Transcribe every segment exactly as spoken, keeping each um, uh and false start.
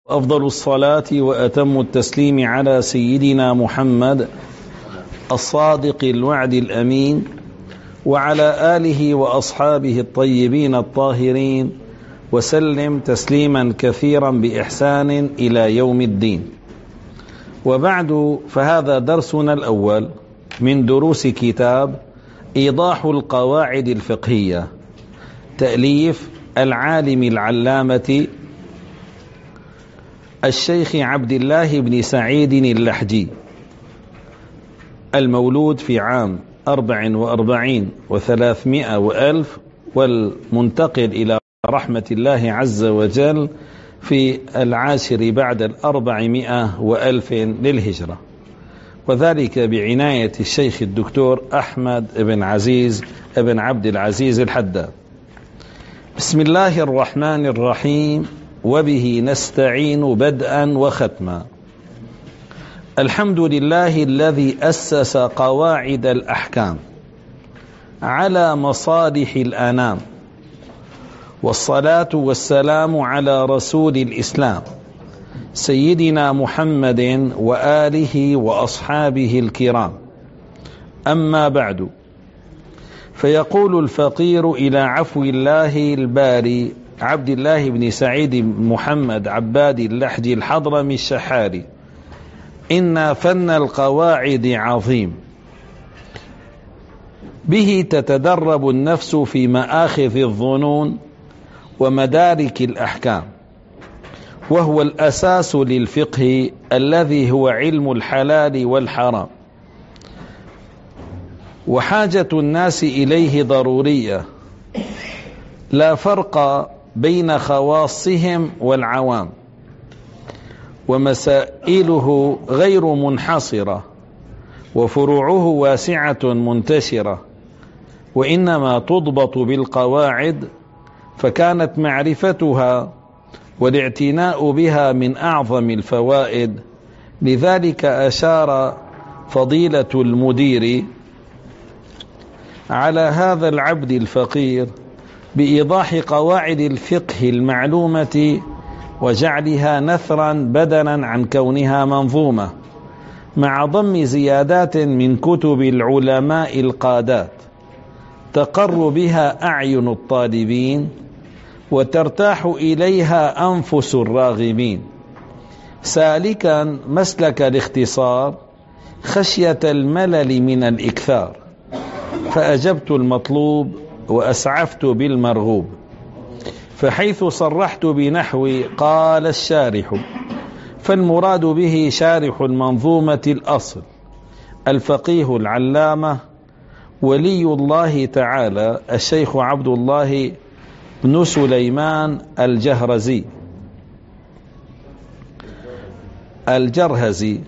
أفضل الصلاة وأتم التسليم على سيدنا محمد الصادق الوعد الأمين وعلى آله وأصحابه الطيبين الطاهرين وسلم تسليما كثيرا بإحسان إلى يوم الدين. وبعد، فهذا درسنا الأول من دروس كتاب إيضاح القواعد الفقهية، تأليف العالم العلامة الشيخ عبد الله بن سعيد اللحجي، المولود في عام أربع وأربعين وثلاثمائة وألف، والمنتقل إلى رحمة الله عز وجل في العاشر بعد الأربعمائة وألف للهجرة، وذلك بعناية الشيخ الدكتور أحمد بن عزيز بن عبد العزيز الحداد. بسم الله الرحمن الرحيم، وبه نستعين بدءا وختما. الحمد لله الذي أسس قواعد الأحكام على مصالح الأنام، والصلاة والسلام على رسول الإسلام سيدنا محمد وآله وأصحابه الكرام. أما بعد، فيقول الفقير إلى عفو الله الباري عبد الله بن سعيد محمد عباد اللحجي الحضرمي الشحاري: إن فن القواعد عظيم، به تتدرب النفس في مآخذ الظنون ومدارك الأحكام، وهو الأساس للفقه الذي هو علم الحلال والحرام، وحاجة الناس إليه ضرورية، لا فرق بين خواصهم والعوام، ومسائله غير منحصرة، وفروعه واسعة منتشرة، وإنما تضبط بالقواعد، فكانت معرفتها والاعتناء بها من أعظم الفوائد. لذلك أشار فضيلة المدير على هذا العبد الفقير بإيضاح قواعد الفقه المعلومة وجعلها نثرا بدلا عن كونها منظومة، مع ضم زيادات من كتب العلماء القادات تقر بها أعين الطالبين وترتاح إليها أنفس الراغبين، سالكا مسلك الاختصار خشية الملل من الإكثار، فأجبت المطلوب وأسعفت بالمرغوب. فحيث صرحت بنحو قال الشارح، فالمراد به شارح المنظومة الأصل الفقيه العلامة ولي الله تعالى الشيخ عبد الله بن سليمان الجهرزي الجرهزي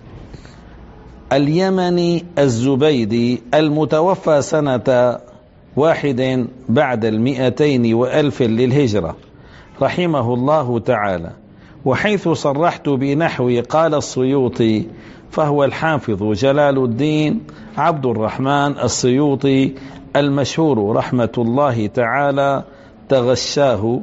اليمني الزبيدي، المتوفى سنة واحد بعد المئتين وألف للهجرة، رحمه الله تعالى. وحيث صرحت بنحو قال السيوطي، فهو الحافظ جلال الدين عبد الرحمن السيوطي المشهور رحمة الله تعالى تغشاه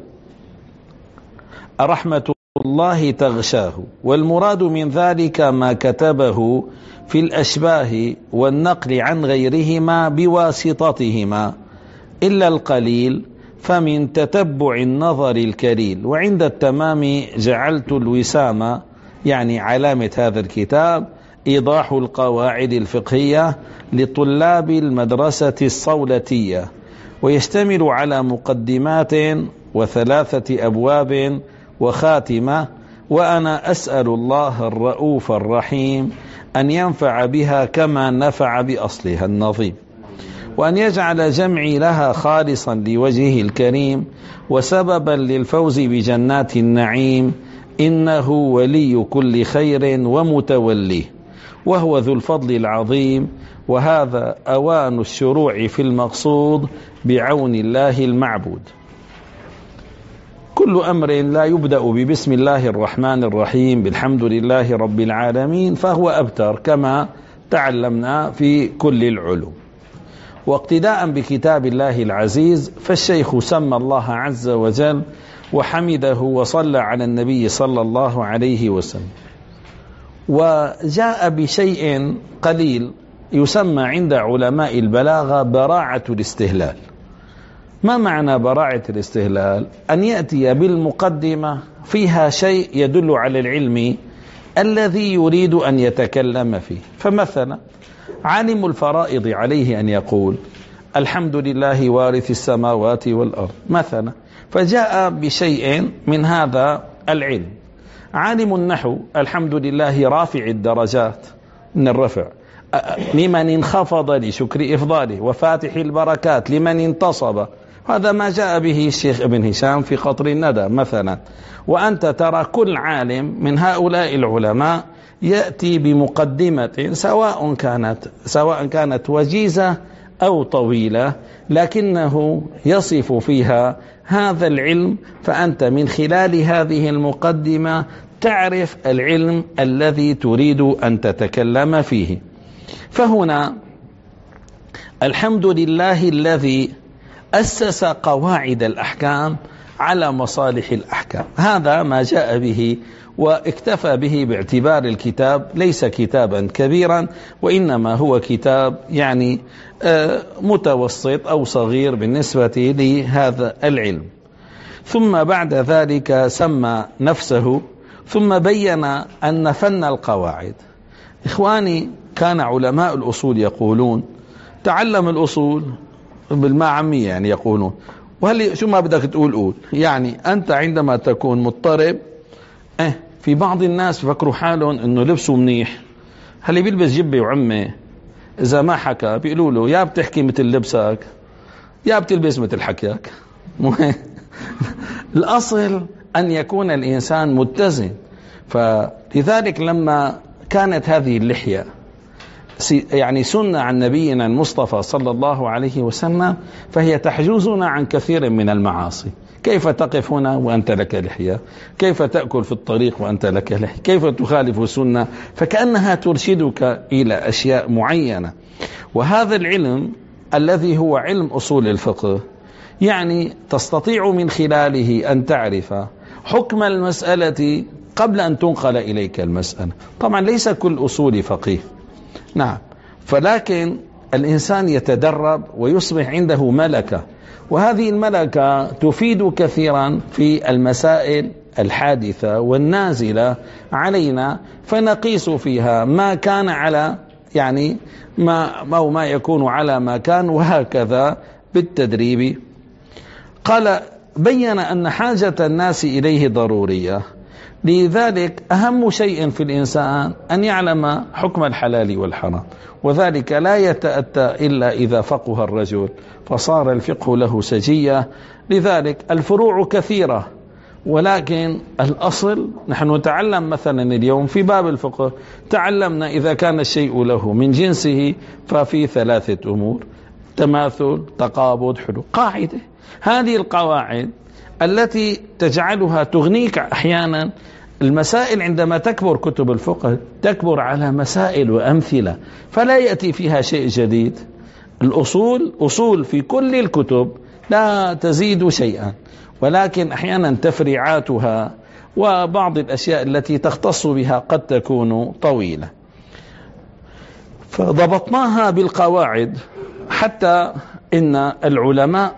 رحمة الله تغشاه. والمراد من ذلك ما كتبه في الأشباه والنقل عن غيرهما بواسطتهما إلا القليل، فمن تتبع النظر الكليل. وعند التمام جعلت الوسامة، يعني علامة هذا الكتاب، إيضاح القواعد الفقهية لطلاب المدرسة الصولتية، ويشتمل على مقدمات وثلاثة أبواب وخاتمة. وأنا أسأل الله الرؤوف الرحيم أن ينفع بها كما نفع بأصلها النظيم، وأن يجعل جمعي لها خالصا لوجهه الكريم وسببا للفوز بجنات النعيم، إنه ولي كل خير ومتوليه، وهو ذو الفضل العظيم. وهذا أوان الشروع في المقصود بعون الله المعبود. كل أمر لا يبدأ ببسم الله الرحمن الرحيم بالحمد لله رب العالمين فهو أبتر، كما تعلمنا في كل العلوم. واقتداء بكتاب الله العزيز، فالشيخ سمى الله عز وجل وحمده وصلى على النبي صلى الله عليه وسلم، وجاء بشيء قليل يسمى عند علماء البلاغة براعة الاستهلال. ما معنى براعة الاستهلال؟ أن يأتي بالمقدمة فيها شيء يدل على العلم الذي يريد أن يتكلم فيه. فمثلا عالم الفرائض عليه أن يقول الحمد لله وارث السماوات والأرض مثلا، فجاء بشيء من هذا العلم. عالم النحو الحمد لله رافع الدرجات من الرفع لمن انخفض لشكر إفضاله، وفاتح البركات لمن انتصب. هذا ما جاء به الشيخ ابن هشام في قطر الندى مثلا. وأنت ترى كل عالم من هؤلاء العلماء يأتي بمقدمة سواء كانت سواء كانت وجيزة أو طويلة، لكنه يصف فيها هذا العلم، فأنت من خلال هذه المقدمة تعرف العلم الذي تريد أن تتكلم فيه. فهنا الحمد لله الذي أسس قواعد الأحكام على مصالح الأحكام، هذا ما جاء به واكتفى به باعتبار الكتاب ليس كتابا كبيرا، وإنما هو كتاب يعني متوسط أو صغير بالنسبة لهذا العلم. ثم بعد ذلك سمى نفسه ثم بين أن فن القواعد. إخواني، كان علماء الأصول يقولون تعلم الأصول بالمعامية، يعني يقولون وهل شو ما بدك تقول قول، يعني أنت عندما تكون مضطرب اه في بعض الناس فكروا حالهم انه لبسوا منيح، هل بيلبس جبه وعمه اذا ما حكى بيقولوا له يا بتحكي مثل لبسك يا بتلبس مثل حكيك. الاصل ان يكون الانسان متزن. فلذلك لما كانت هذه اللحية يعني سنة عن نبينا المصطفى صلى الله عليه وسلم، فهي تحجزنا عن كثير من المعاصي. كيف تقف هنا وأنت لك لحية؟ كيف تأكل في الطريق وأنت لك لحية؟ كيف تخالف السنة؟ فكأنها ترشدك إلى أشياء معينة. وهذا العلم الذي هو علم أصول الفقه يعني تستطيع من خلاله أن تعرف حكم المسألة قبل أن تنقل إليك المسألة. طبعا ليس كل أصول فقيه، نعم، فلكن الإنسان يتدرب ويصبح عنده ملكة، وهذه الملكة تفيد كثيرا في المسائل الحادثة والنازلة علينا، فنقيس فيها ما كان على يعني ما أو ما يكون على ما كان، وهكذا بالتدريب. قال بين أن حاجة الناس إليه ضرورية، لذلك أهم شيء في الإنسان أن يعلم حكم الحلال والحرام، وذلك لا يتأتى إلا إذا فقه الرجل فصار الفقه له سجية. لذلك الفروع كثيرة، ولكن الأصل نحن نتعلم مثلا اليوم في باب الفقه تعلمنا إذا كان الشيء له من جنسه ففي ثلاثة أمور: تماثل، تقابض، حلول. قاعدة، هذه القواعد التي تجعلها تغنيك أحيانا. المسائل عندما تكبر كتب الفقه تكبر على مسائل وأمثلة، فلا يأتي فيها شيء جديد. الأصول أصول في كل الكتب لا تزيد شيئا، ولكن أحيانا تفريعاتها وبعض الأشياء التي تختص بها قد تكون طويلة، فضبطناها بالقواعد. حتى إن العلماء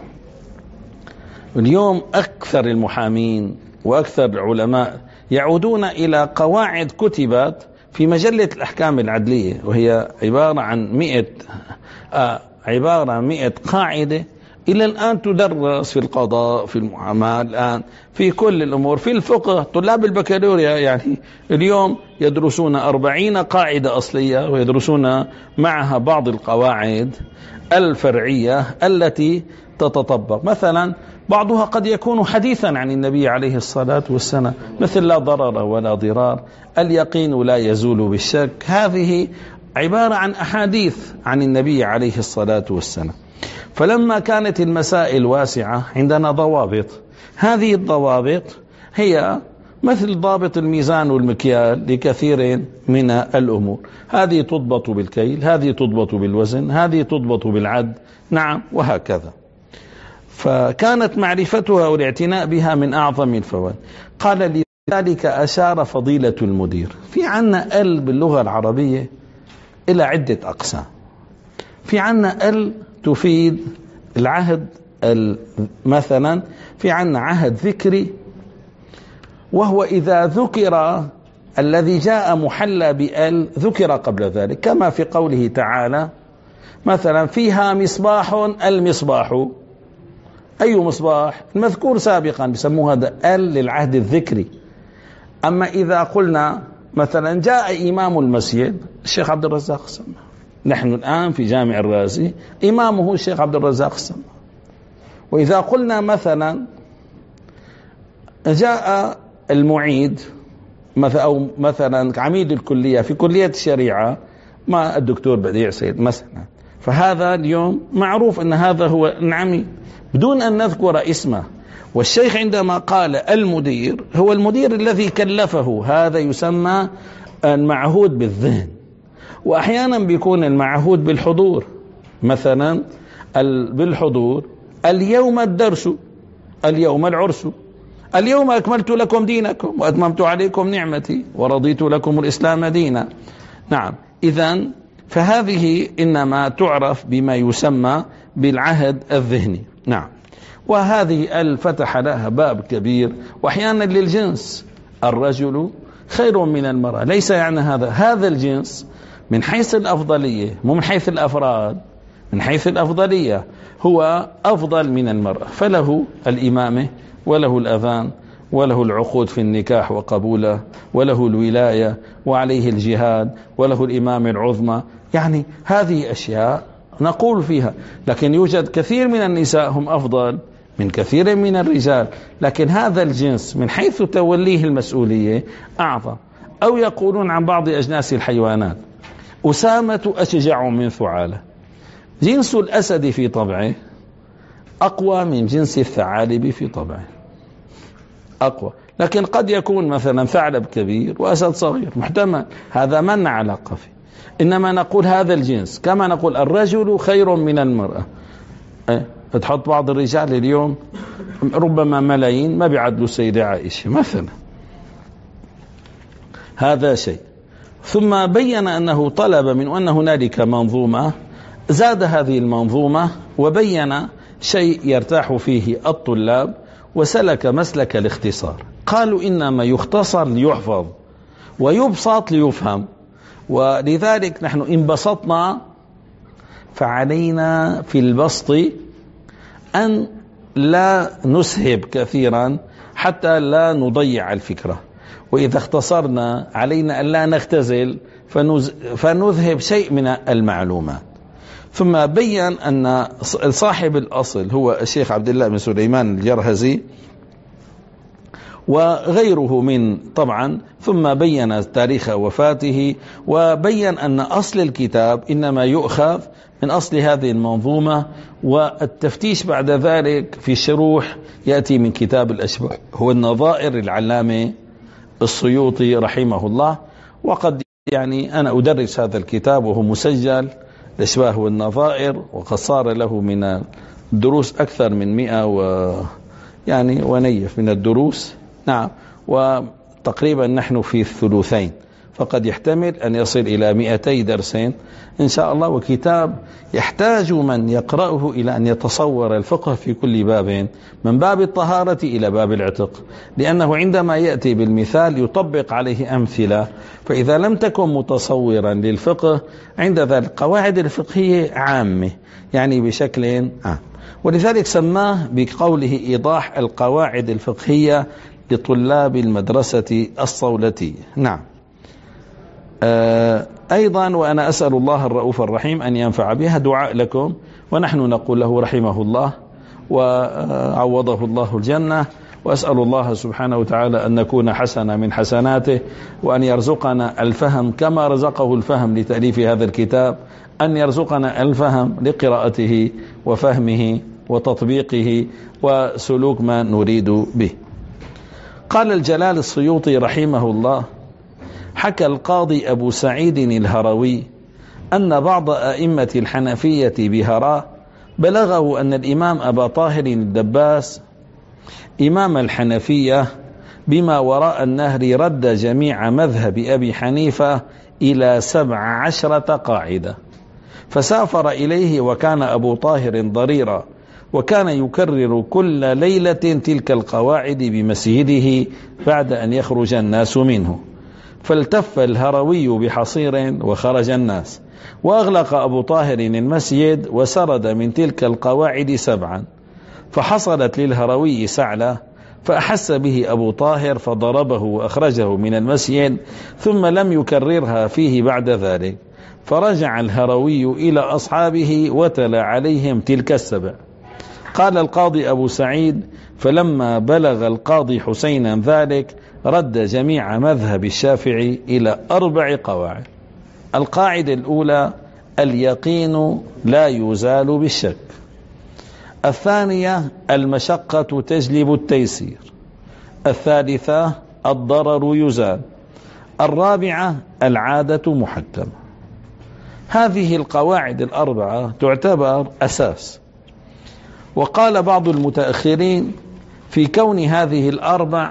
اليوم أكثر المحامين وأكثر العلماء يعودون إلى قواعد كتبت في مجلة الأحكام العدلية، وهي عبارة عن مئة آه عبارة عن مئة قاعدة إلى الآن تدرس في القضاء، في المعاملة، الآن في كل الأمور، في الفقه. طلاب البكالوريا يعني اليوم يدرسون أربعين قاعدة أصلية، ويدرسون معها بعض القواعد الفرعية التي تتطبق. مثلا بعضها قد يكون حديثا عن النبي عليه الصلاة والسلام، مثل لا ضرر ولا ضرار، اليقين لا يزول بالشك. هذه عبارة عن أحاديث عن النبي عليه الصلاة والسلام. فلما كانت المسائل واسعة عندنا ضوابط، هذه الضوابط هي مثل ضابط الميزان والمكيال لكثير من الأمور. هذه تضبط بالكيل، هذه تضبط بالوزن، هذه تضبط بالعد، نعم، وهكذا. فكانت معرفتها والاعتناء بها من أعظم الفوائد. قال لذلك أشار فضيلة المدير. في عنا ال باللغة العربية إلى عدة أقسام. في عنا ال تفيد العهد، مثلا في عنا عهد ذكري، وهو إذا ذكر الذي جاء محلى بال ذكر قبل ذلك، كما في قوله تعالى مثلا فيها مصباح، المصباح أي مصباح؟ المذكور سابقا، بيسموه هذا ال للعهد الذكري. أما إذا قلنا مثلا جاء إمام المسجد الشيخ عبد الرزاق السماع، نحن الآن في جامع الرازي إمامه الشيخ عبد الرزاق السماع. وإذا قلنا مثلا جاء المعيد مثلا أو مثلا عميد الكلية في كلية الشريعة ما الدكتور بديع سيد مثلا، فهذا اليوم معروف أن هذا هو العميد بدون أن نذكر اسمه. والشيخ عندما قال المدير هو المدير الذي كلفه، هذا يسمى المعهود بالذهن. وأحيانا بيكون المعهود بالحضور، مثلا بالحضور اليوم الدرس، اليوم العرس، اليوم أكملت لكم دينكم وأتممت عليكم نعمتي ورضيت لكم الإسلام دينا. نعم، إذن فهذه إنما تعرف بما يسمى بالعهد الذهني. نعم، وهذه الفتح لها باب كبير. وأحيانا للجنس، الرجل خير من المرأة، ليس يعني هذا هذا الجنس من حيث الأفضلية، مو من حيث الأفراد، من حيث الأفضلية هو أفضل من المرأة، فله الإمامة وله الأذان وله العقود في النكاح وقبوله وله الولاية وعليه الجهاد وله الإمامة العظمى. يعني هذه أشياء نقول فيها، لكن يوجد كثير من النساء هم أفضل من كثير من الرجال، لكن هذا الجنس من حيث توليه المسؤولية أعظم. أو يقولون عن بعض أجناس الحيوانات أسامة أشجع من ثعالة، جنس الأسد في طبعه أقوى من جنس الثعالب في طبعه، أقوى. لكن قد يكون مثلا ثعلب كبير وأسد صغير، محتمل، هذا ما لنا علاقة فيه. إنما نقول هذا الجنس، كما نقول الرجل خير من المرأة. أه؟ تحط بعض الرجال اليوم ربما ملايين ما بيعدلوا السيدة عائشة مثلا، هذا شيء. ثم بين أنه طلب من أن هنالك منظومة، زاد هذه المنظومة وبين شيء يرتاح فيه الطلاب، وسلك مسلك الاختصار. قالوا إنما يختصر ليحفظ ويبسط ليفهم، ولذلك نحن إن بسطنا فعلينا في البسط أن لا نسهب كثيرا حتى لا نضيع الفكرة، وإذا اختصرنا علينا أن لا نختزل فنذهب شيء من المعلومات. ثم بيّن أن صاحب الأصل هو الشيخ عبد الله بن سليمان الجرهزي وغيره من طبعا. ثم بيّن تاريخ وفاته، وبيّن أن أصل الكتاب إنما يؤخذ من أصل هذه المنظومة، والتفتيش بعد ذلك في الشروح يأتي من كتاب الأشباه هو النظائر العلامة السيوطي رحمه الله. وقد يعني أنا أدرس هذا الكتاب وهو مسجل، الأشباه والنظائر، وقد صار له من الدروس أكثر من مئة و يعني ونيف من الدروس. نعم، وتقريبا نحن في الثلثين، فقد يحتمل أن يصل إلى مئتي درسين إن شاء الله. وكتاب يحتاج من يقرأه إلى أن يتصور الفقه في كل باب، من باب الطهارة إلى باب العتق، لأنه عندما يأتي بالمثال يطبق عليه أمثلة. فإذا لم تكن متصورا للفقه عند ذلك قواعد الفقهية عامة، يعني بشكل عام، ولذلك سماه بقوله إيضاح القواعد الفقهية لطلاب المدرسة الصولتية. نعم. آه أيضا وأنا أسأل الله الرؤوف الرحيم أن ينفع بها، دعاء لكم، ونحن نقول له رحمه الله وعوضه الله الجنة، وأسأل الله سبحانه وتعالى أن نكون حسنة من حسناته، وأن يرزقنا الفهم كما رزقه الفهم لتأليف هذا الكتاب، أن يرزقنا الفهم لقراءته وفهمه وتطبيقه وسلوك ما نريد به. قال الجلال السيوطي رحمه الله: حكى القاضي أبو سعيد الهروي أن بعض أئمة الحنفية بهراء بلغه أن الإمام أبا طاهر الدباس إمام الحنفية بما وراء النهر رد جميع مذهب أبي حنيفة إلى سبع عشرة قاعدة، فسافر إليه وكان أبو طاهر ضريرا، وكان يكرر كل ليلة تلك القواعد بمسجده بعد أن يخرج الناس منه. فالتف الهروي بحصير وخرج الناس، وأغلق أبو طاهر المسجد وسرد من تلك القواعد سبعا، فحصلت للهروي سعلة فأحس به أبو طاهر فضربه وأخرجه من المسجد، ثم لم يكررها فيه بعد ذلك. فرجع الهروي إلى أصحابه وتلا عليهم تلك السبع. قال القاضي أبو سعيد: فلما بلغ القاضي حسينا ذلك رد جميع مذهب الشافعي إلى أربع قواعد. القاعدة الأولى: اليقين لا يزال بالشك. الثانية: المشقة تجلب التيسير. الثالثة: الضرر يزال. الرابعة: العادة محكمة. هذه القواعد الأربعة تعتبر أساس. وقال بعض المتأخرين في كون هذه الأربع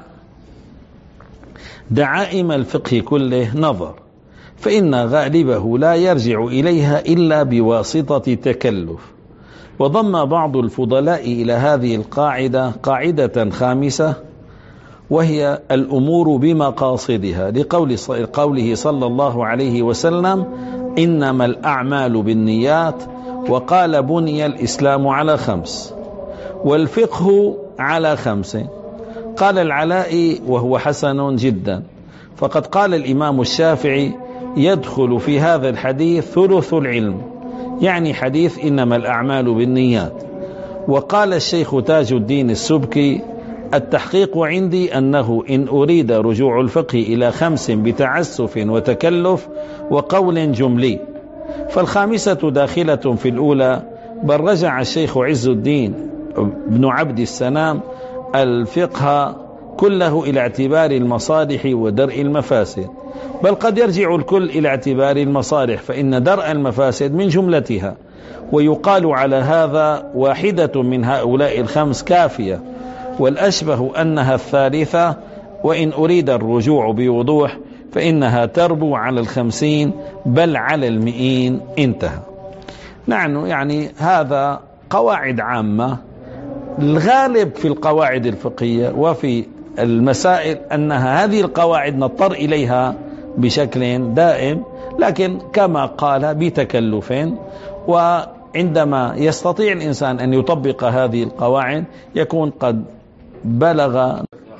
دعائم الفقه كله نظر، فإن غالبه لا يرجع إليها إلا بواسطة تكلف. وضم بعض الفضلاء إلى هذه القاعدة قاعدة خامسة، وهي الأمور بمقاصدها، لقول قوله صلى الله عليه وسلم: إنما الأعمال بالنيات. وقال: بني الإسلام على خمس والفقه على خمس. قال العلاء وهو حسن جدا: فقد قال الإمام الشافعي: يدخل في هذا الحديث ثلث العلم، يعني حديث إنما الأعمال بالنيات. وقال الشيخ تاج الدين السبكي: التحقيق عندي أنه إن أريد رجوع الفقه إلى خمس بتعسف وتكلف وقول جملي، فالخامسة داخلة في الأولى. بل رجع الشيخ عز الدين بن عبد السلام الفقه كله إلى اعتبار المصالح ودرء المفاسد، بل قد يرجع الكل إلى اعتبار المصالح، فإن درء المفاسد من جملتها. ويقال على هذا: واحدة من هؤلاء الخمس كافية، والأشبه أنها الثالثة، وإن أريد الرجوع بوضوح فإنها تربو على الخمسين بل على المئين. انتهى. نحن يعني هذا قواعد عامة. الغالب في القواعد الفقهية وفي المسائل أنها هذه القواعد نضطر إليها بشكل دائم، لكن كما قال بتكلف. وعندما يستطيع الإنسان أن يطبق هذه القواعد يكون قد بلغ.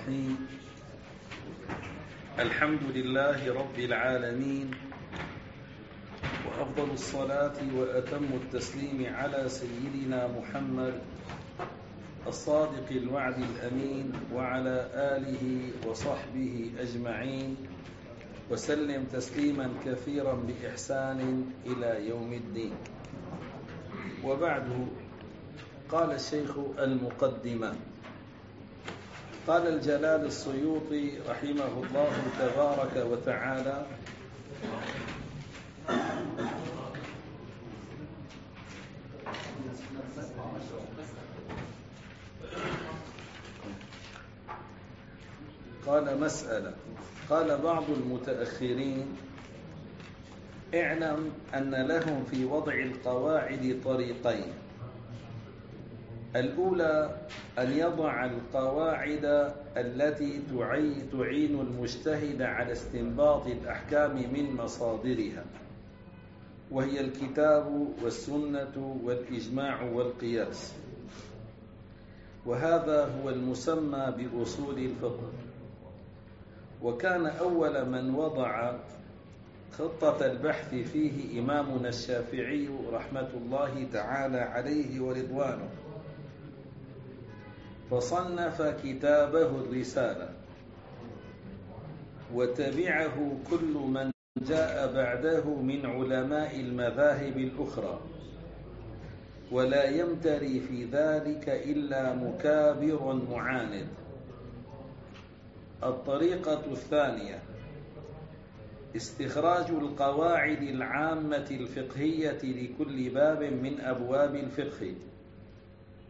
الحمد لله رب العالمين، وأفضل الصلاة وأتم التسليم على سيدنا محمد الصادق الوعد الأمين، وعلى آله وصحبه أجمعين، وسلم تسليما كثيرا بإحسان إلى يوم الدين. وبعد، قال الشيخ المقدمة. قال الجلال السيوطي رحمه الله تبارك وتعالى: قال: مسألة. قال بعض المتأخرين: اعلم أن لهم في وضع القواعد طريقين. الأولى أن يضع القواعد التي تعين المجتهد على استنباط الأحكام من مصادرها، وهي الكتاب والسنة والإجماع والقياس، وهذا هو المسمى بأصول الفقه. وكان أول من وضع خطة البحث فيه إمامنا الشافعي رحمة الله تعالى عليه ورضوانه، فصنف كتابه الرسالة، وتبعه كل من جاء بعده من علماء المذاهب الأخرى، ولا يمتري في ذلك إلا مكابر معاند. الطريقة الثانية: استخراج القواعد العامة الفقهية لكل باب من أبواب الفقه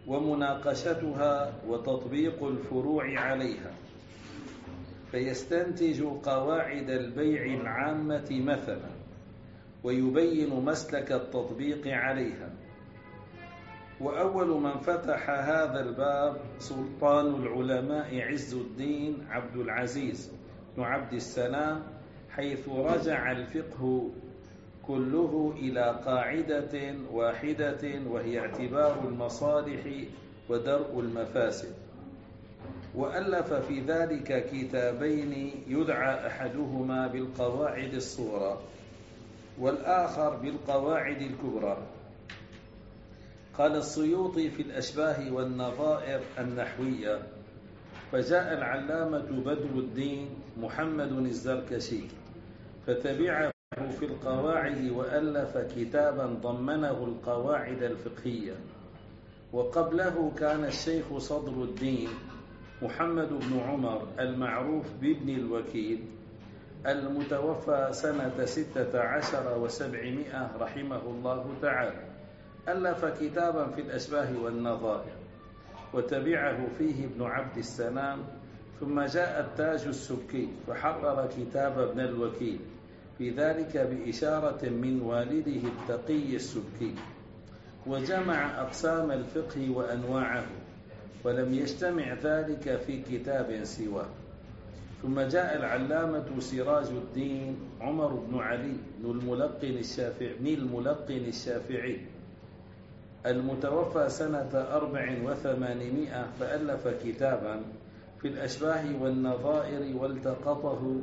ومناقشتها وتطبيق الفروع عليها، فيستنتج قواعد البيع العامة مثلا، ويبين مسلك التطبيق عليها. وأول من فتح هذا الباب سلطان العلماء عز الدين عبد العزيز بن عبد السلام، حيث رجع الفقه كله إلى قاعدة واحدة، وهي اعتبار المصالح ودرء المفاسد. وألف في ذلك كتابين يدعى أحدهما بالقواعد الصغرى والآخر بالقواعد الكبرى. قال السيوطي في الأشباه والنظائر النحوية: فجاء العلامة بدر الدين محمد الزركشي فتبعه في القواعد وألف كتابا ضمنه القواعد الفقهية. وقبله كان الشيخ صدر الدين محمد بن عمر المعروف بابن الوكيل المتوفى سنة ستة عشر وسبعمائة رحمه الله تعالى، ألف كتابا في الأشباه والنظائر وتبعه فيه ابن عبد السلام. ثم جاء التاج السبكي فحرر كتاب ابن الوكيل في ذلك بإشارة من والده التقي السبكي، وجمع أقسام الفقه وأنواعه، ولم يجتمع ذلك في كتاب سواه. ثم جاء العلامة سراج الدين عمر بن علي بن الملقن الشافعي بن الملقن الشافعي المتوفى سنة أربع وثمانمائة فألف كتابا في الأشباه والنظائر، والتقطه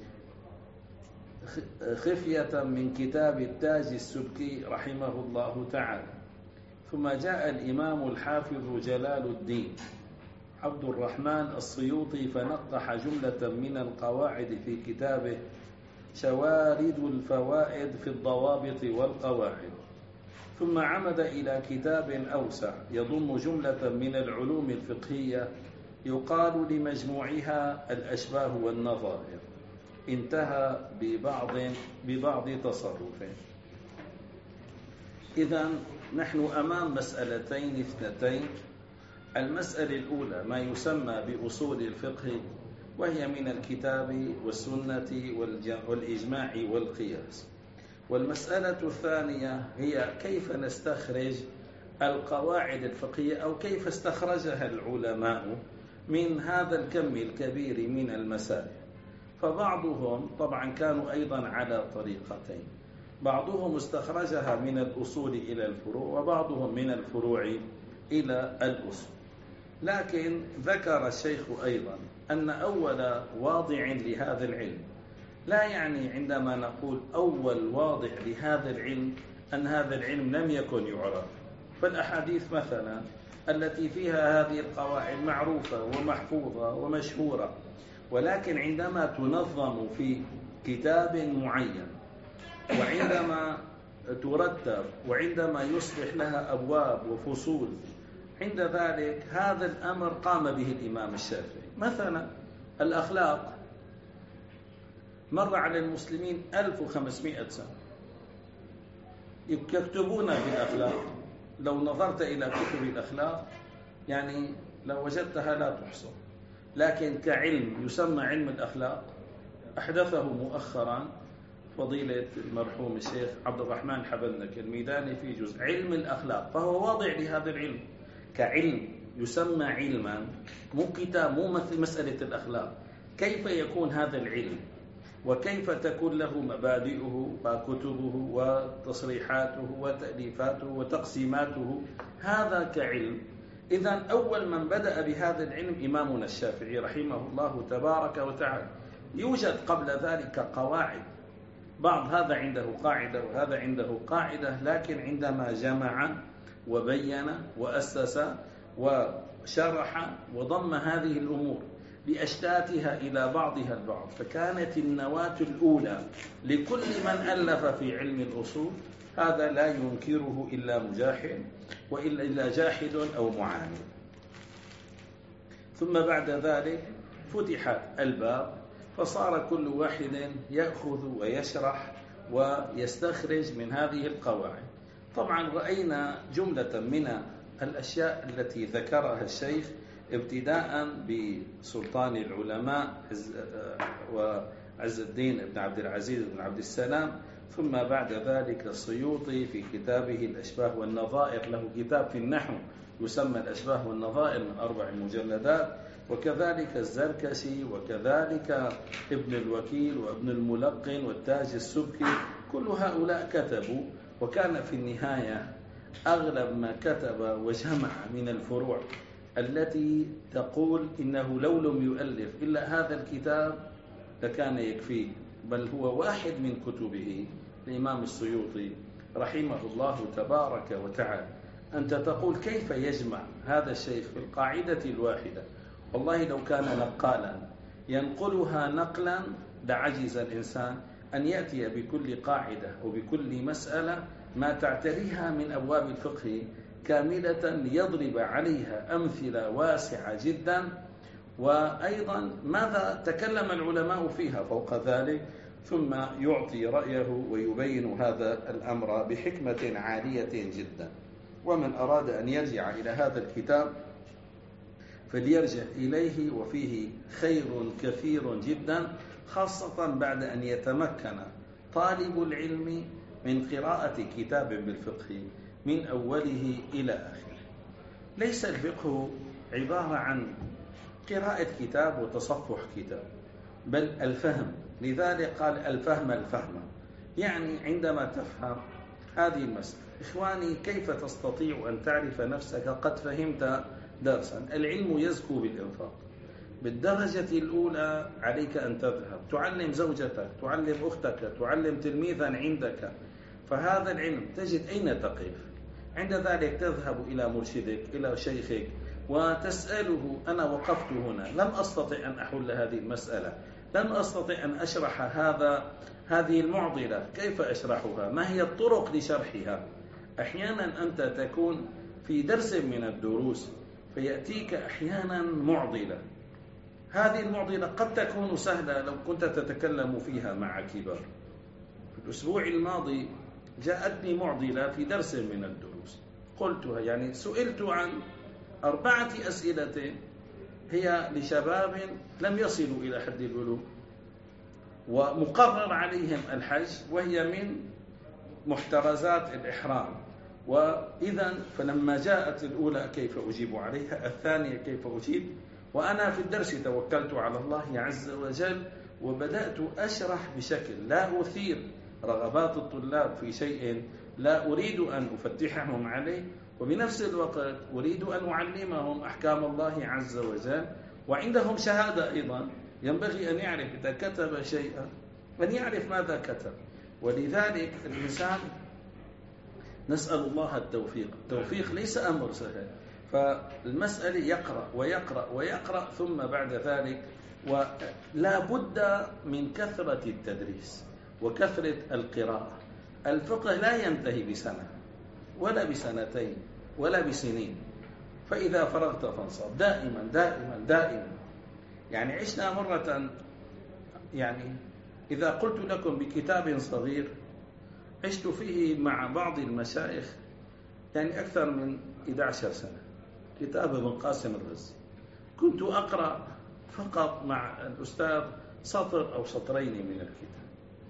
خفية من كتاب التاج السبكي رحمه الله تعالى. ثم جاء الإمام الحافظ جلال الدين عبد الرحمن السيوطي فنقح جملة من القواعد في كتابه شوارد الفوائد في الضوابط والقواعد. ثم عمد إلى كتاب أوسع يضم جملة من العلوم الفقهية يقال لمجموعها الأشباه والنظائر، انتهى ببعض ببعض تصرفه. إذن نحن أمام مسألتين اثنتين. المسألة الأولى ما يسمى بأصول الفقه، وهي من الكتاب والسنة والإجماع والقياس. والمسألة الثانية هي كيف نستخرج القواعد الفقهية، أو كيف استخرجها العلماء من هذا الكم الكبير من المسائل. فبعضهم طبعا كانوا أيضا على طريقتين، بعضهم استخرجها من الأصول إلى الفروع، وبعضهم من الفروع إلى الأصول. لكن ذكر الشيخ أيضا أن أول واضع لهذا العلم، لا يعني عندما نقول أول واضع لهذا العلم أن هذا العلم لم يكن يعرف. فالأحاديث مثلا التي فيها هذه القواعد معروفة ومحفوظة ومشهورة، ولكن عندما تنظم في كتاب معين، وعندما ترتب، وعندما يصبح لها أبواب وفصول، عند ذلك هذا الأمر قام به الإمام الشافعي. مثلا الأخلاق مر على المسلمين ألف وخمسمائة سنة يكتبون في الأخلاق. لو نظرت إلى كتب الأخلاق يعني لو وجدتها لا تحصى. لكن كعلم يسمى علم الأخلاق أحدثه مؤخرا فضيلة المرحوم الشيخ عبد الرحمن حبلنك الميداني في جزء علم الأخلاق، فهو واضع لهذا العلم كعلم يسمى علما، مو كتاب، مو مثل مسألة الأخلاق. كيف يكون هذا العلم، وكيف تكون له مبادئه وكتبه وتصريحاته وتأليفاته وتقسيماته، هذا كعلم. إذن أول من بدأ بهذا العلم إمامنا الشافعي رحمه الله تبارك وتعالى. يوجد قبل ذلك قواعد، بعض هذا عنده قاعدة وهذا عنده قاعدة، لكن عندما جمع وبين وأسس وشرح وضم هذه الأمور بأشتاتها إلى بعضها البعض، فكانت النواة الأولى لكل من ألف في علم الأصول. هذا لا ينكره إلا مجاحد، وإلا جاحد أو معاند. ثم بعد ذلك فتحت الباب، فصار كل واحد يأخذ ويشرح ويستخرج من هذه القواعد. طبعا رأينا جملة من الأشياء التي ذكرها الشيخ ابتداء بسلطان العلماء وعز الدين بن عبد العزيز بن عبد السلام، ثم بعد ذلك السيوطي في كتابه الأشباه والنظائر، له كتاب في النحو يسمى الأشباه والنظائر من أربع مجلدات، وكذلك الزركشي، وكذلك ابن الوكيل وابن الملقن والتاج السبكي، كل هؤلاء كتبوا. وكان في النهاية أغلب ما كتب وجمع من الفروع التي تقول إنه لو لم يؤلف إلا هذا الكتاب لكان يكفيه، بل هو واحد من كتبه الإمام السيوطي رحمه الله تبارك وتعالى. أنت تقول كيف يجمع هذا الشيخ في القاعدة الواحدة؟ والله لو كان نقالا ينقلها نقلا لعجز الإنسان أن يأتي بكل قاعدة وبكل مسألة ما تعتريها من أبواب الفقه كاملة ليضرب عليها أمثلة واسعة جدا. وأيضا ماذا تكلم العلماء فيها فوق ذلك، ثم يعطي رأيه ويبين هذا الأمر بحكمة عالية جدا. ومن أراد أن يرجع إلى هذا الكتاب فليرجع إليه، وفيه خير كثير جدا، خاصة بعد أن يتمكن طالب العلم من قراءة كتاب بالفقه من أوله إلى آخره. ليس الفقه عبارة عن قراءة كتاب وتصفح كتاب، بل الفهم. لذلك قال الفهم الفهم، يعني عندما تفهم هذه المسألة. إخواني، كيف تستطيع أن تعرف نفسك قد فهمت درسا؟ العلم يزكو بالإنفاق. بالدرجة الأولى عليك أن تذهب تعلم زوجتك، تعلم أختك، تعلم تلميذا عندك، فهذا العلم تجد أين تقف. عند ذلك تذهب إلى مرشدك، إلى شيخك، وتسأله أنا وقفت هنا لم أستطع أن أحل هذه المسألة، لم أستطع أن أشرح هذا هذه المعضلة، كيف أشرحها؟ ما هي الطرق لشرحها؟ أحيانا أنت تكون في درس من الدروس فيأتيك أحيانا معضلة، هذه المعضلة قد تكون سهلة لو كنت تتكلم فيها مع كبار. في الأسبوع الماضي جاءتني معضلة في درس من الدروس، قلتها يعني سئلت عن أربعة أسئلة هي لشباب لم يصلوا إلى حد البلوغ ومقرر عليهم الحج، وهي من محترزات الإحرام. وإذا فلما جاءت الأولى كيف أجيب عليها، الثانية كيف أجيب، وأنا في الدرس توكلت على الله عز وجل وبدأت أشرح بشكل لا أثير رغبات الطلاب في شيء لا أريد أن أفتحهم عليه، وبنفس الوقت أريد أن أعلمهم أحكام الله عز وجل. وعندهم شهادة أيضا، ينبغي أن يعرف إذا كتب شيئا أن يعرف ماذا كتب. ولذلك الإنسان نسأل الله التوفيق. التوفيق ليس أمر سهل، فالمسألة يقرأ ويقرأ ويقرأ، ثم بعد ذلك ولا بد من كثرة التدريس وكثرة القراءة. الفقه لا ينتهي بسنة ولا بسنتين ولا بسنين، فإذا فرغت فانصب دائما دائما دائما. يعني عشنا مرة، يعني إذا قلت لكم بكتاب صغير عشت فيه مع بعض المشايخ يعني أكثر من إحدى عشرة سنة، كتاب ابن قاسم الرزي، كنت أقرأ فقط مع الأستاذ سطر أو سطرين من الكتاب،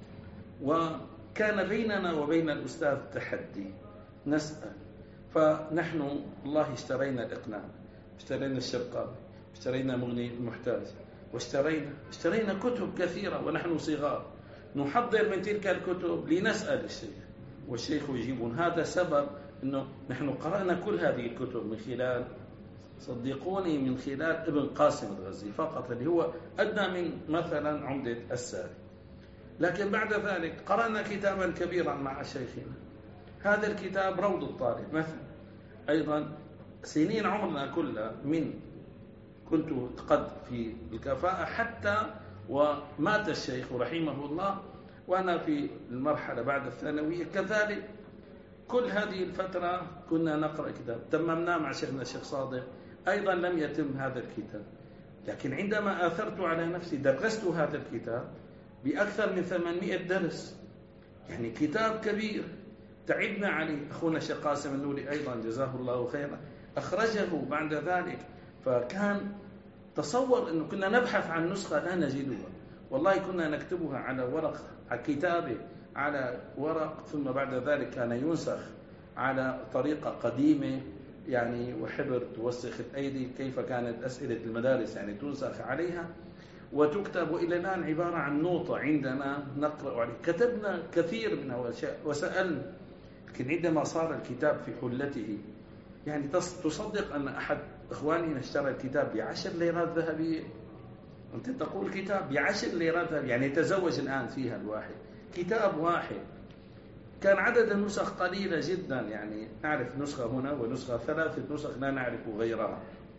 وكان بيننا وبين الأستاذ تحدي نسأل. فنحن الله اشترينا الإقناع، اشترينا الشرقاوي، اشترينا مغني المحتاج، واشترينا اشترينا كتب كثيرة ونحن صغار، نحضر من تلك الكتب لنسأل الشيخ والشيخ يجيبون. هذا سبب أنه نحن قرأنا كل هذه الكتب من خلال، صدقوني، من خلال ابن قاسم الغزي فقط، اللي هو أدنى من مثلا عمدة الساري. لكن بعد ذلك قرأنا كتابا كبيرا مع شيخنا، هذا الكتاب روض الطالب مثلا. أيضا سنين عمرنا كلها، من كنت قد في الكفاءة حتى ومات الشيخ رحمه الله وأنا في المرحلة بعد الثانوية كذلك، كل هذه الفترة كنا نقرأ كتاب. تممنا مع شيخنا الشيخ صادق، أيضا لم يتم هذا الكتاب، لكن عندما آثرت على نفسي درست هذا الكتاب بأكثر من ثمانمائة درس، يعني كتاب كبير تعبنا عليه. أخونا الشيخ قاسم النوري أيضا جزاه الله خيرا أخرجه بعد ذلك. فكان تصور أنه كنا نبحث عن نسخة لا نجدها، والله كنا نكتبها على ورق، على كتابة على ورق، ثم بعد ذلك كان ينسخ على طريقة قديمة يعني وحبر توسخ الأيدي، كيف كانت أسئلة المدارس يعني تنسخ عليها وتكتب، وإلى الآن عبارة عن نوطة عندنا نقرأ عليه. كتبنا كثير من الأشياء وسألنا، لكن عندما صار الكتاب في حلته يعني تصدق أن أحد إخواني اشترى الكتاب بعشر ليرات ذهبية. أنت تقول كتاب بعشر ليرات ذهبية، يعني يتزوج الآن فيها الواحد كتاب واحد. كان عدد النسخ قليلة جدا، يعني نعرف نسخة هنا ونسخة، ثلاثة نسخ لا نعرف غيرها.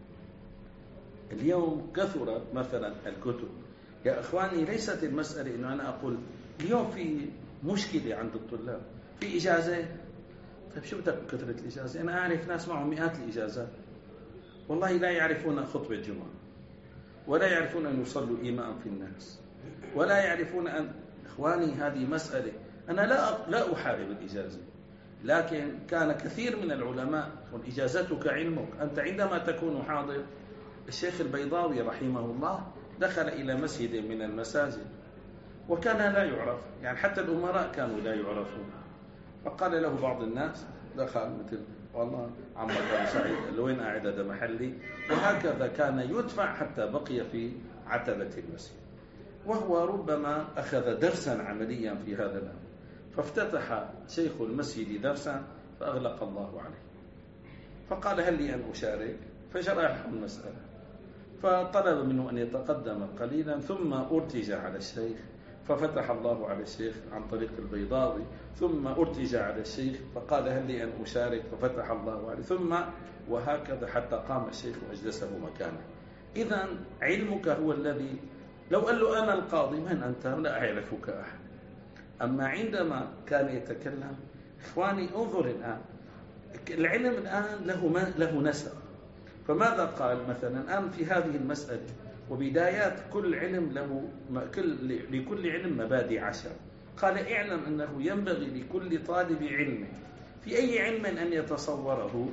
اليوم كثرت مثلا الكتب. يا إخواني ليست المسألة إنه أنا أقول اليوم في مشكلة عند الطلاب في إجازة. طيب شو بدك كثرة الإجازة؟ أنا أعرف ناس معهم مئات الإجازات والله لا يعرفون خطبة جمعة، ولا يعرفون أن يصلوا إمام في الناس، ولا يعرفون أن. إخواني هذه مسألة، أنا لا لا أحارب الإجازة، لكن كان كثير من العلماء والإجازتك علمك. أنت عندما تكون حاضر، الشيخ البيضاوي رحمه الله دخل إلى مسجد من المساجد وكان لا يعرف، يعني حتى الأمراء كانوا لا يعرفون. فقال له بعض الناس، دخل مثل والله عمر بن سعيد قال له وين قاعد هذا محلي، وهكذا كان يدفع حتى بقي في عتبة المسجد، وهو ربما أخذ درسا عمليا في هذا الأمر. فافتتح شيخ المسجد درسا فأغلق الله عليه، فقال هل لي أن أشارك؟ فشرح المسألة، فطلب منه أن يتقدم قليلا، ثم أرتج على الشيخ، ففتح الله على الشيخ عن طريق البيضاوي، ثم أرتج على الشيخ فقال هل لي أن أشارك؟ ففتح الله عليه، ثم وهكذا حتى قام الشيخ وأجلسه مكانه. إذن علمك هو الذي، لو قال له أنا القاضي من أنت؟ لا أعرفك أحد. أما عندما كان يتكلم، إخواني انظر الآن، العلم الآن له له نسق. فماذا قال مثلا الآن في هذه المسألة؟ وبدايات كل علم له كل لكل علم مبادئ عشر. قال اعلم أنه ينبغي لكل طالب علم في أي علم أن يتصوره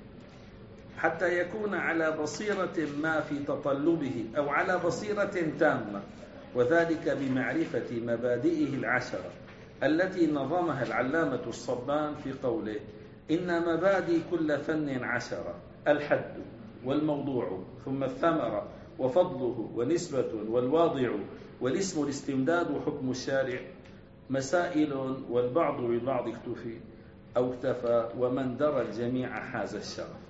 حتى يكون على بصيرة ما في تطلبه، أو على بصيرة تامة، وذلك بمعرفة مبادئه العشرة التي نظمها العلامة الصبان في قوله إن مبادئ كل فن عشرة: الحد والموضوع، ثم الثمرة وفضله ونسبة والواضع والاسم الاستمداد وحكم الشارع، مسائل والبعض بالبعض اكتفي أو اكتفى، ومن درى الجميع حاز الشرف.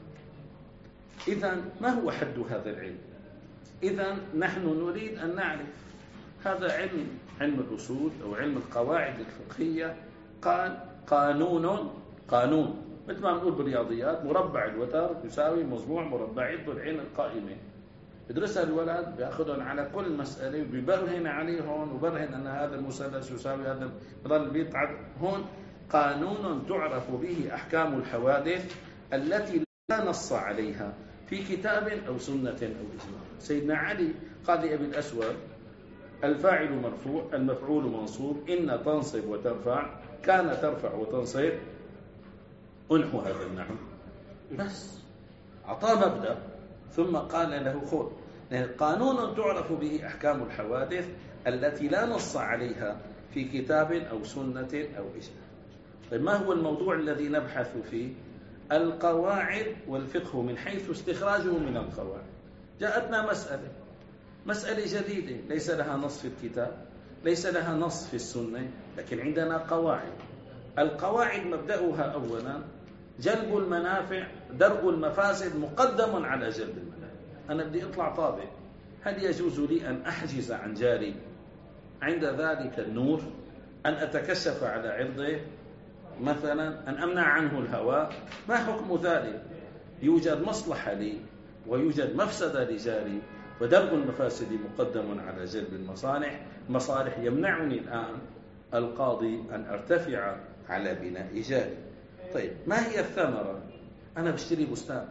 إذن ما هو حد هذا العلم؟ إذن نحن نريد أن نعرف هذا علم علم الأصول أو علم القواعد الفقهية. قال قانون قانون مثل ما نقول بالرياضيات مربع الوتر يساوي مجموع مربعي الضلعين القائمين. يدرسها الولد بياخذهم على كل مسألة وبيبرهن عليهم وبرهن أن هذا المثلث يساوي هذا، بضل بيتعب. هون قانون تعرف به أحكام الحوادث التي لا نص عليها في كتاب أو سنة أو إجماع. سيدنا علي قال لأبي الأسود الفاعل مرفوع المفعول منصوب، إن تنصب وترفع، كان ترفع وتنصب، أنحو هذا النحو. بس أعطاه مبدأ ثم قال له خذ قانون تعرف به أحكام الحوادث التي لا نص عليها في كتاب أو سنة أو إجماع. طيب ما هو الموضوع الذي نبحث فيه؟ القواعد والفقه من حيث استخراجه من القواعد. جاءتنا مسألة مسألة جديدة ليس لها نص في الكتاب، ليس لها نص في السنة، لكن عندنا قواعد. القواعد مبدأها أولا جلب المنافع، درء المفاسد مقدم على جلب المنافع. أنا بدي أطلع طابق، هل يجوز لي أن أحجز عن جاري عند ذلك النور، أن أتكشف على عرضه مثلا، أن أمنع عنه الهواء؟ ما حكم ذلك؟ يوجد مصلحة لي ويوجد مفسدة لجاري، ودرء المفاسد مقدم على جلب المصالح. مصالح يمنعني الآن القاضي أن أرتفع على بناء جاري. طيب ما هي الثمرة؟ أنا بشتري بستان،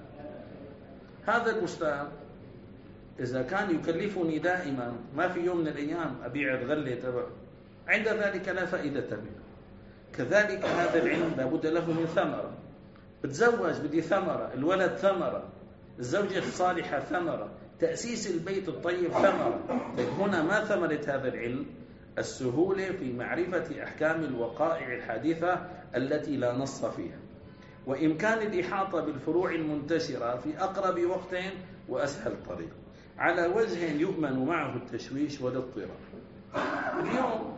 هذا البستان إذا كان يكلفني دائما ما في يوم من الأيام أبيع الغلة تبع، عند ذلك لا فائدة منه. كذلك هذا العلم لابد له من ثمرة. بتزوج بدي ثمرة، الولد ثمرة، الزوجة الصالحة ثمرة، تأسيس البيت الطيب ثمرة. هنا ما ثمرة هذا العلم؟ السهولة في معرفة أحكام الوقائع الحادثة التي لا نص فيها، وإمكان الإحاطة بالفروع المنتشرة في أقرب وقت وأسهل طريق على وجه يؤمن معه التشويش والاضطراب. اليوم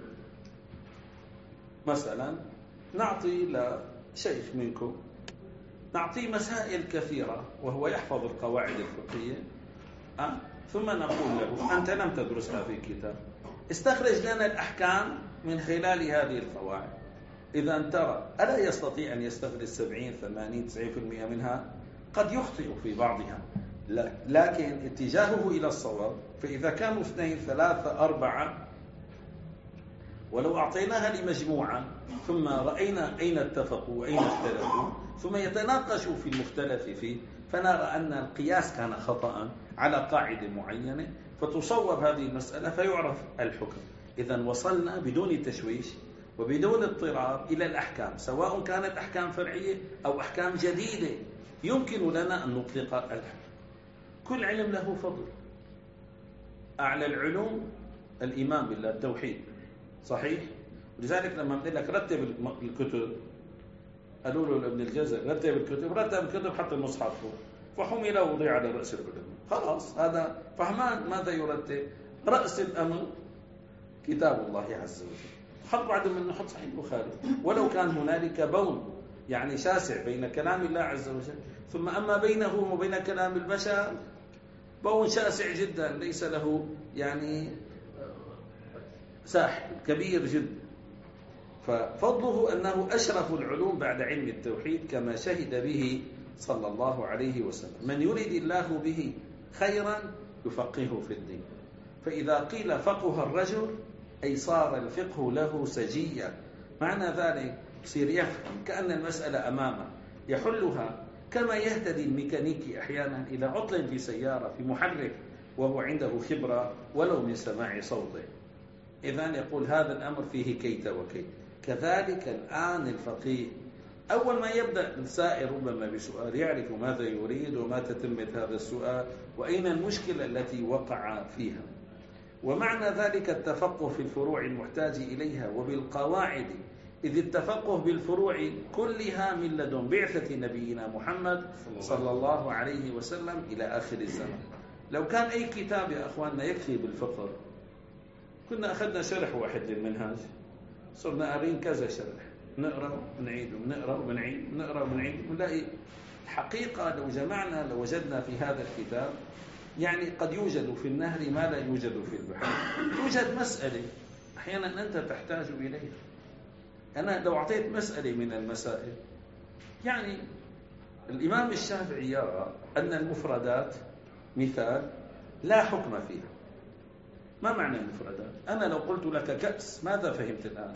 مثلا نعطي لشيخ منكم نعطيه مسائل كثيرة وهو يحفظ القواعد الفقهية، أه؟ ثم نقول له أنت لم تدرسها في كتاب، استخرج لنا الأحكام من خلال هذه القواعد. إذا ترى ألا يستطيع أن يستخرج سبعين ثمانين تسعين بالمئة منها؟ قد يخطئ في بعضها، لكن اتجاهه إلى الصواب. فإذا كانوا اثنين ثلاثة أربعة ولو أعطيناها لمجموعة ثم رأينا أين اتفقوا وأين اختلفوا ثم يتناقشوا في المختلف فيه، فنرى أن القياس كان خطأ على قاعدة معينة فتصوب هذه المسألة فيعرف الحكم. إذن وصلنا بدون تشويش وبدون اضطراب إلى الأحكام، سواء كانت أحكام فرعية أو أحكام جديدة يمكن لنا أن نطلق الحكم. كل علم له فضل. أعلى العلوم الإيمان بالله، التوحيد، صحيح؟ ولذلك لما قلت لك رتب الكتب، قالوا له لابن الجزر رتب الكتب، رتب الكتب حتى المصحف فحمل وضع على رأس العلماء. خلاص هذا فهمان. ماذا يرتب؟ رأس الأمر كتاب الله عز وجل، حط بعد منه حط صحيح البخاري، ولو كان هنالك بون يعني شاسع بين كلام الله عز وجل، ثم أما بينه وبين كلام البشر بون شاسع جدا ليس له يعني ساحل كبير جدا. ففضله أنه أشرف العلوم بعد علم التوحيد كما شهد به صلى الله عليه وسلم: من يريد الله به خيرا يفقهه في الدين. فإذا قيل فقه الرجل أي صار الفقه له سجيا، معنى ذلك يصير يفهم كأن المسألة أمامه يحلها، كما يهتدي الميكانيكي أحيانا إلى عطل في سيارة في محرك وهو عنده خبرة ولو من سماع صوته. إذن يقول هذا الأمر فيه كيت وكيت. كذلك الآن الفقيه أول ما يبدأ السائر ربما بسؤال يعرف ماذا يريد وما تتمة هذا السؤال وأين المشكلة التي وقع فيها. ومعنى ذلك التفقه في الفروع المحتاج إليها وبالقواعد، إذ التفقه بالفروع كلها من لدن بعثة نبينا محمد صلى الله عليه وسلم إلى آخر الزمن. لو كان أي كتاب يا أخواننا يكفي بالفقه كنا أخذنا شرح واحد للمنهاج، صرنا قارين كذا شرح، نقرأ ونعيد ونقرأ ونعيد ونقرأ ونعيد ونلاقي الحقيقة لو جمعنا لو وجدنا في هذا الكتاب يعني قد يوجد في النهر ما لا يوجد في البحر. توجد مسألة أحيانا أنت تحتاج إليها. أنا لو أعطيت مسألة من المسائل، يعني الإمام الشافعي يرى أن المفردات مثال لا حكم فيها. ما معنى المفردات؟ أنا لو قلت لك كأس ماذا فهمت الآن؟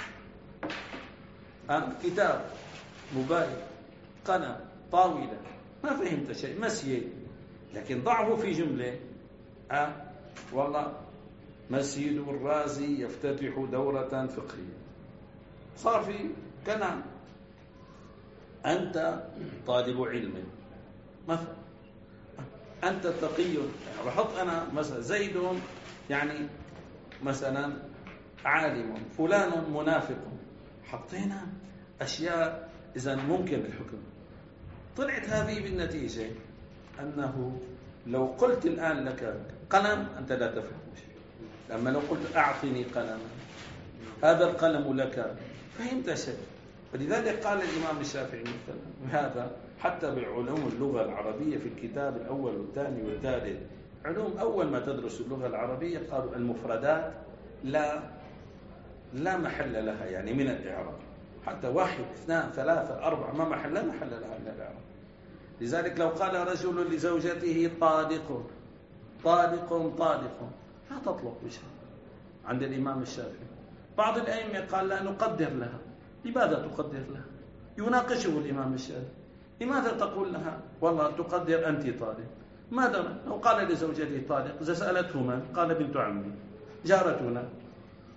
آه كتاب، موبايل، قلم، طاولة، ما فهمت شيء. مسجد، لكن ضعه في جملة آه والله مسجد الرازي يفتتح دورة فقهية، صار في كلام. أنت طالب علم مثلا، أنت تقي، بحط أنا مثلا زيد يعني مثلا عالم، فلان منافق، حطينا أشياء إذا ممكن الحكم. طلعت هذه بالنتيجة أنه لو قلت الآن لك قلم أنت لا تفهم شيء، لما لو قلت أعطني قلما هذا القلم لك فهمت شيء. فلذلك قال الإمام الشافعي مثلا هذا حتى بالعلوم اللغة العربية في الكتاب الأول والثاني والثالث، علوم أول ما تدرس اللغة العربية قالوا المفردات لا لا محل لها يعني من الإعراب، حتى واحد اثنان ثلاثة أربعة ما محل لا محل لها من الإعراب. لذلك لو قال رجل لزوجته طالق طالق طالق لا تطلق بشيء عند الإمام الشافعي. بعض الأئمة قال لا نقدر لها. لماذا تقدر لها؟ يناقشه الإمام الشافعي، لماذا تقول لها والله تقدر أنت طالق؟ ماذا لو قال لزوجته طالق إذا سألته من؟ قال بنت عمي جارتنا.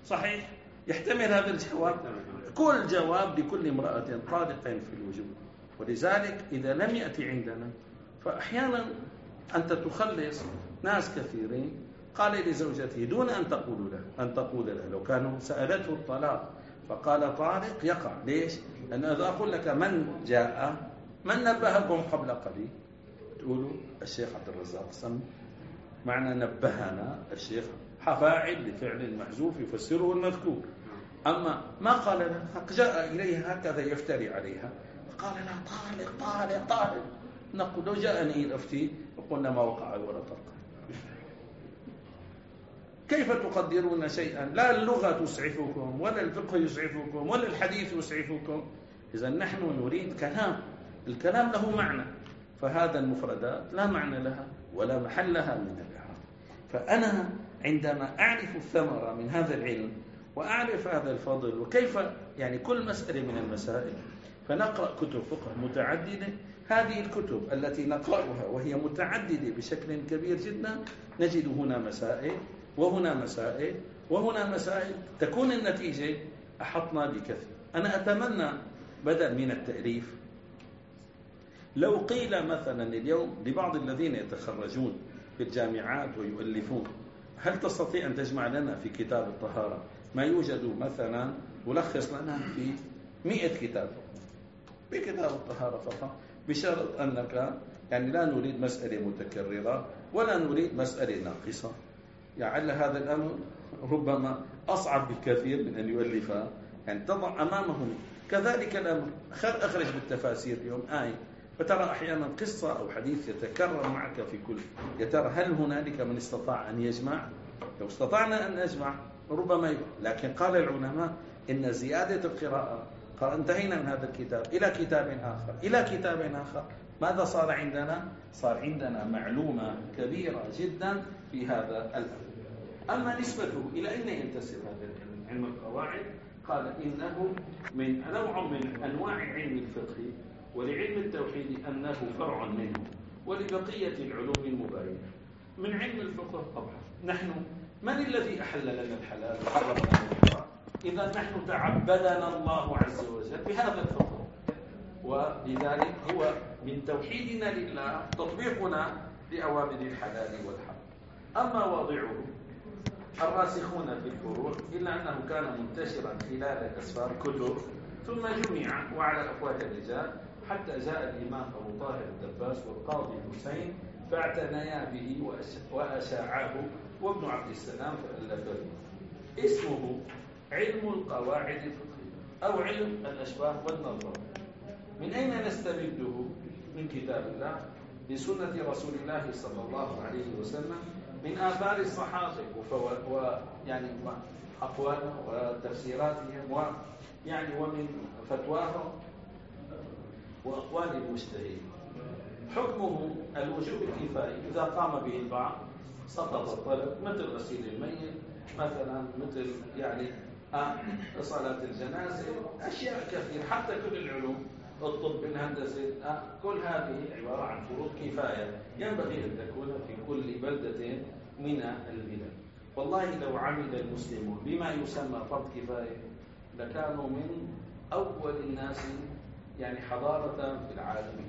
صحيح؟ يحتمل هذا الجواب؟ كل جواب لكل امرأة طالق في الوجود. ولذلك إذا لم يأتي عندنا، فأحيانا أنت تخلص ناس كثيرين. قال لزوجته دون أن تقول له أن تقول له لو كانوا سألته الطلاق فقال طارق يقع. ليش؟ لأن إذا أقول لك من جاء من نبهكم قبل قليل، تقولوا الشيخ عبد الرزاق سم، معنى نبهنا الشيخ فاعل لفعل محذوف يفسره المذكور. أما ما قال لها، جاء إليها هكذا يفتري عليها، قال لها طالق طالق طالق، نقول لو جاءني الأفتي وقلنا ما وقع ولا طلق. كيف تقدرون شيئا لا اللغة تسعفكم ولا الفقه يسعفكم ولا الحديث يسعفكم؟ إذا نحن نريد كلام، الكلام له معنى، فهذا المفردات لا معنى لها ولا محل لها من الإعراب. فأنا عندما أعرف الثمرة من هذا العلم وأعرف هذا الفضل وكيف يعني كل مسألة من المسائل، فنقرأ كتب فقه متعددة. هذه الكتب التي نقرأها وهي متعددة بشكل كبير جدا، نجد هنا مسائل وهنا مسائل وهنا مسائل، تكون النتيجة أحطنا بكثير. أنا أتمنى بدل من التأليف لو قيل مثلا اليوم لبعض الذين يتخرجون في الجامعات ويؤلفون، هل تستطيع أن تجمع لنا في كتاب الطهارة ما يوجد مثلا ملخص لنا في مئة كتاب بكتاب الطهارة فقط، بشرط أنك يعني لا نريد مسألة متكررة ولا نريد مسألة ناقصة. يعني هذا الأمر ربما أصعب بكثير من أن يؤلف، يعني تضع أمامهم. كذلك الأمر أخرج بالتفاسير اليوم آية، فترى أحيانا قصة أو حديث يتكرر معك في كل، يا ترى هل هنالك من استطاع أن يجمع؟ لو استطعنا أن نجمع ربما يبقى. لكن قال العلماء إن زيادة القراءة، قال انتهينا من هذا الكتاب إلى كتاب آخر إلى كتاب آخر، ماذا صار عندنا؟ صار عندنا معلومة كبيرة جدا في هذا الأمر. أما نسبته إلى أين ينتسب هذا العلم؟ علم القواعد قال إنه من نوع من أنواع علم الفقه، ولعلم التوحيد أنه فرع منه، ولبقية العلوم المباينة. من علم الفقه طبعا نحن من الذي أحل لنا الحلال وحرم لنا الحرام؟ إذا نحن تعبدنا الله عز وجل بهذا الفقه، ولذلك هو من توحيدنا لله تطبيقنا لأوامر الحلال والحرام. أما واضعه الراسخون في الفروع، إلا أنه كان منتشرا خلال أسفار كتب ثم جمع وعلى أفواه الرجال، حتى جاء الإمام أبو طاهر الدباس والقاضي الحسين فاعتنيا به وأشاعاه، وابن عبد السلام فألف به. اسمه علم القواعد الفقهية أو علم الأشباه والنظر. من أين نستمده؟ من كتاب الله، بسنة رسول الله صلى الله عليه وسلم، من آثار الصحابة ويعني أقوالهم وتفسيراتهم ويعني ومن فتواهم وأقوال المجتهدين. حكمه الوجوب الكفائي، إذا قام به البعض سقط الطلب، مثل غسيل الميت مثلا، مثل يعني صلاة الجنازة، أشياء كثيرة، حتى كل العلوم، الطب، الهندسة، كل هذه عبارة عن فروض كفاية ينبغي أن تكون في كل بلدة من البلاد. والله لو عمل المسلمون بما يسمى فرض كفاية لكانوا من أول الناس يعني حضارة في العالم.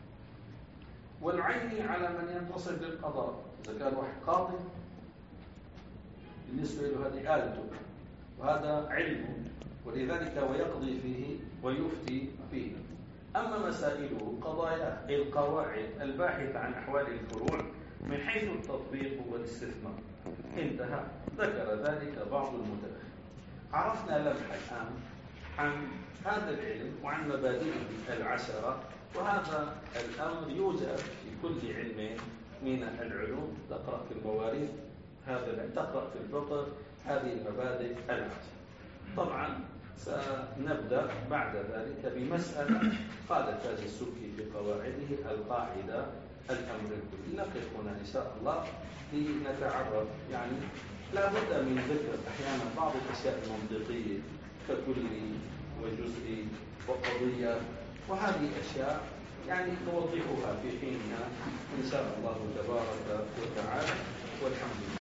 والعين على من ينتصب للقضاء، إذا كان واحد قاضي بالنسبة له هذه آلته وهذا علمه، ولذلك ويقضي فيه ويفتي فيه. أما مسائله قضايا القواعد الباحثة عن أحوال الفروع من حيث التطبيق والاستثمار انتهى. ذكر ذلك بعض المتأخرين. عرفنا لمحة الآن عن هذا العلم وعن مبادئه العشرة، وهذا الأمر يوجد في كل علم من العلوم. تقرأ في المواريث هذا، تقرأ في الفقه هذه المبادئ العشرة. طبعا سنبدأ بعد ذلك بمسألة قال تاج السبكي في قواعده القاعدة الأمر الكلي. نقف هنا إن شاء الله لنتعرف، يعني لا بد من ذكر أحيانا بعض الأشياء المنطقية ككلي وجزئي وقضية، وهذه أشياء يعني نوضحها في حينها إن شاء الله تبارك وتعالى، والحمد لله.